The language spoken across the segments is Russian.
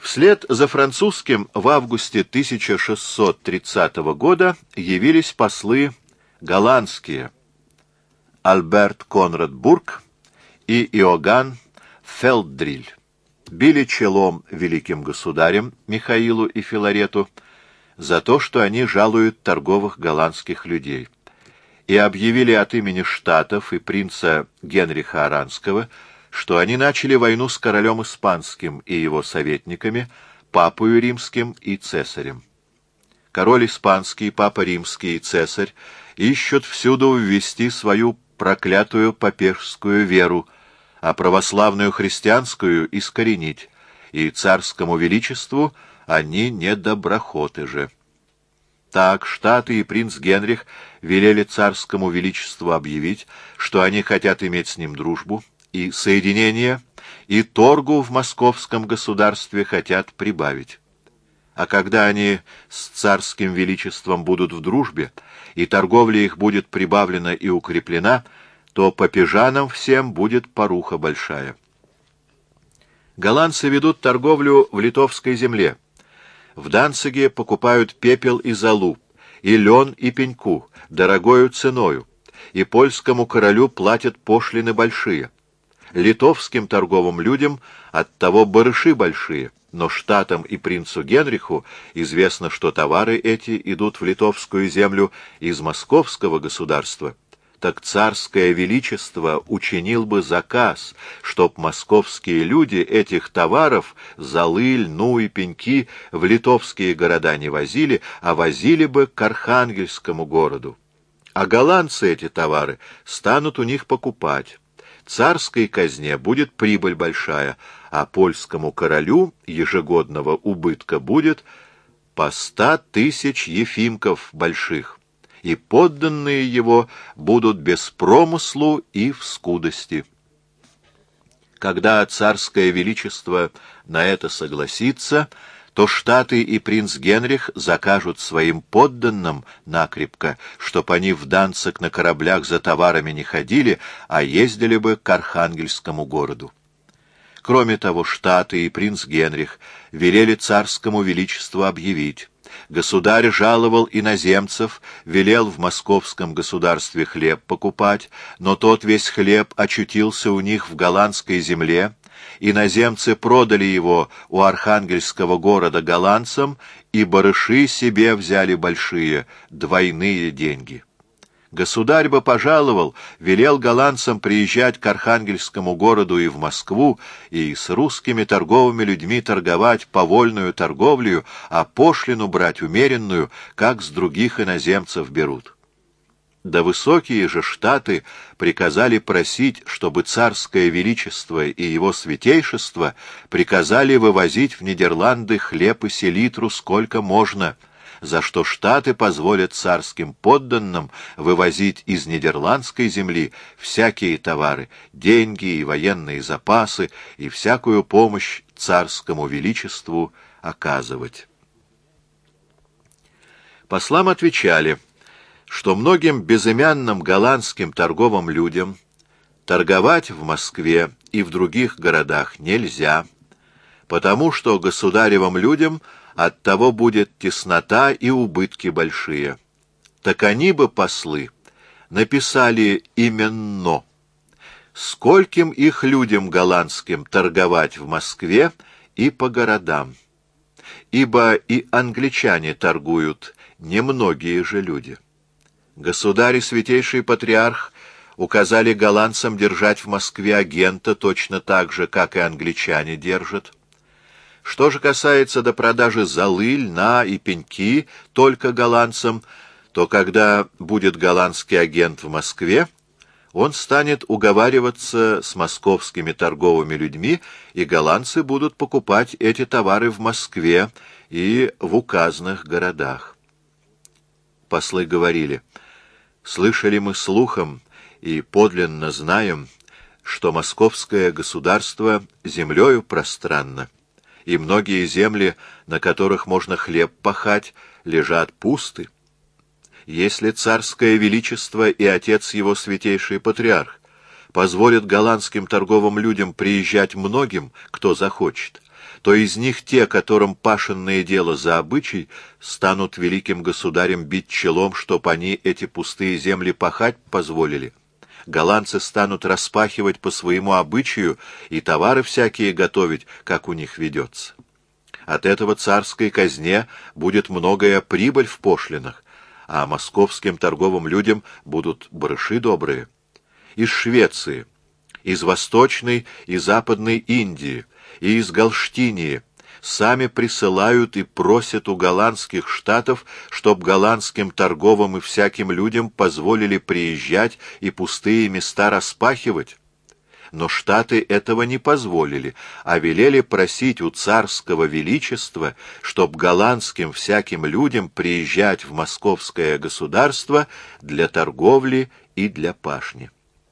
Вслед за французским в августе 1630 года явились послы голландские Альберт Конрад Бург и Иоганн Фельдриль. Били челом великим государям Михаилу и Филарету за то, что они жалуют торговых голландских людей, и объявили от имени штатов и принца Генриха Оранского, что они начали войну с королем испанским и его советниками, папою римским и цесарем. Король испанский, папа римский и цесарь ищут всюду ввести свою проклятую папежскую веру, а православную христианскую искоренить, и царскому величеству они не доброхоты же. Так штаты и принц Генрих велели царскому величеству объявить, что они хотят иметь с ним дружбу, и соединение, и торгу в московском государстве хотят прибавить. А когда они с царским величеством будут в дружбе, и торговля их будет прибавлена и укреплена, то папежанам всем будет поруха большая. Голландцы ведут торговлю в литовской земле. В Данциге покупают пепел и золу, и лен, и пеньку, дорогою ценою, и польскому королю платят пошлины большие. Литовским торговым людям оттого барыши большие, но штатам и принцу Генриху известно, что товары эти идут в литовскую землю из московского государства. Так царское величество учинил бы заказ, чтоб московские люди этих товаров, золы, льну и пеньки, в литовские города не возили, а возили бы к Архангельскому городу. А голландцы эти товары станут у них покупать. Царской казне будет прибыль большая, а польскому королю ежегодного убытка будет по 100 000 ефимков больших, и подданные его будут без промыслу и в скудости. Когда царское величество на это согласится, то штаты и принц Генрих закажут своим подданным накрепко, чтоб они в Данциг на кораблях за товарами не ходили, а ездили бы к Архангельскому городу. Кроме того, штаты и принц Генрих велели царскому величеству объявить: государь жаловал иноземцев, велел в московском государстве хлеб покупать, но тот весь хлеб очутился у них в голландской земле. Иноземцы продали его у Архангельского города голландцам, и барыши себе взяли большие, двойные деньги. Государь бы пожаловал, велел голландцам приезжать к Архангельскому городу и в Москву, и с русскими торговыми людьми торговать повольную торговлею, а пошлину брать умеренную, как с других иноземцев берут. Да высокие же штаты приказали просить, чтобы царское величество и его святейшество приказали вывозить в Нидерланды хлеб и селитру сколько можно, за что штаты позволят царским подданным вывозить из нидерландской земли всякие товары, деньги и военные запасы, и всякую помощь царскому величеству оказывать. Послам отвечали, что многим безымянным голландским торговым людям торговать в Москве и в других городах нельзя, потому что государевым людям оттого будет теснота и убытки большие. Так они бы, послы, написали именно, скольким их людям голландским торговать в Москве и по городам, ибо и англичане торгуют немногие же люди. Государь и святейший патриарх указали голландцам держать в Москве агента точно так же, как и англичане держат. Что же касается до продажи золы, льна и пеньки только голландцам, то когда будет голландский агент в Москве, он станет уговариваться с московскими торговыми людьми, и голландцы будут покупать эти товары в Москве и в указанных городах. Послы говорили: слышали мы слухом и подлинно знаем, что московское государство землею пространно, и многие земли, на которых можно хлеб пахать, лежат пусты. Если царское величество и отец его святейший патриарх позволят голландским торговым людям приезжать многим, кто захочет, то из них те, которым пашенное дело за обычай, станут великим государем бить челом, чтоб они эти пустые земли пахать позволили. Голландцы станут распахивать по своему обычаю и товары всякие готовить, как у них ведется. От этого царской казне будет многая прибыль в пошлинах, а московским торговым людям будут барыши добрые. Из Швеции, из Восточной и Западной Индии и из Галштинии сами присылают и просят у голландских штатов, чтоб голландским торговым и всяким людям позволили приезжать и пустые места распахивать. Но штаты этого не позволили, а велели просить у царского величества, чтоб голландским всяким людям приезжать в московское государство для торговли и для пашни.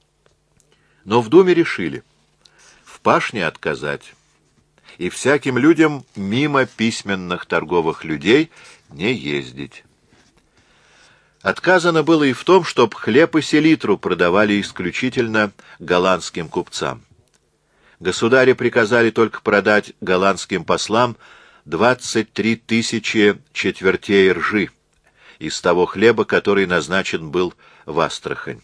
Но в Думе решили в пашне отказать, и всяким людям мимо письменных торговых людей не ездить. Отказано было и в том, чтоб хлеб и селитру продавали исключительно голландским купцам. Государи приказали только продать голландским послам 23 тысячи четвертей ржи из того хлеба, который назначен был в Астрахань.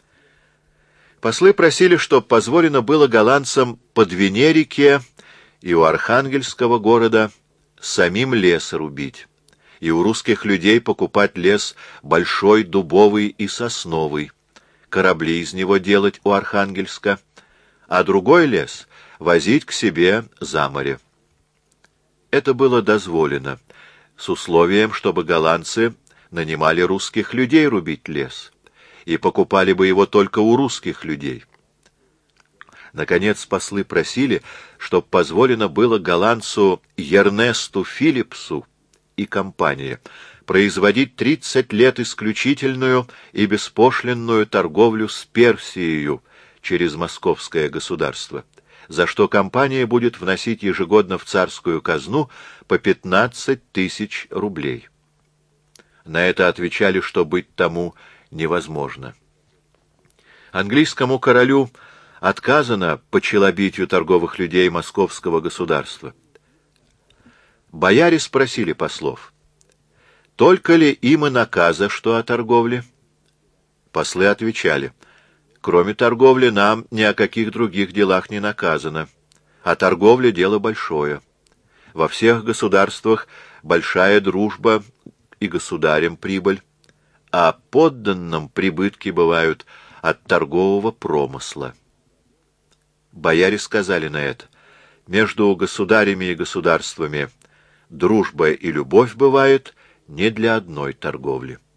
Послы просили, чтоб позволено было голландцам по Двине реке и у Архангельского города самим лес рубить, и у русских людей покупать лес большой, дубовый и сосновый, корабли из него делать у Архангельска, а другой лес возить к себе за море. Это было дозволено, с условием, чтобы голландцы нанимали русских людей рубить лес, и покупали бы его только у русских людей. Наконец послы просили, чтоб позволено было голландцу Ернесту Филипсу и компании производить 30 лет исключительную и беспошлинную торговлю с Персией через московское государство, за что компания будет вносить ежегодно в царскую казну по 15 тысяч рублей. На это отвечали, что быть тому невозможно. Английскому королю отказано по челобитию торговых людей московского государства. Бояре спросили послов, только ли им и наказа, что о торговле? Послы отвечали, кроме торговли нам ни о каких других делах не наказано, а торговля — дело большое. Во всех государствах большая дружба и государям прибыль, а подданным прибытки бывают от торгового промысла. Бояре сказали на это, между государями и государствами дружба и любовь бывает не для одной торговли.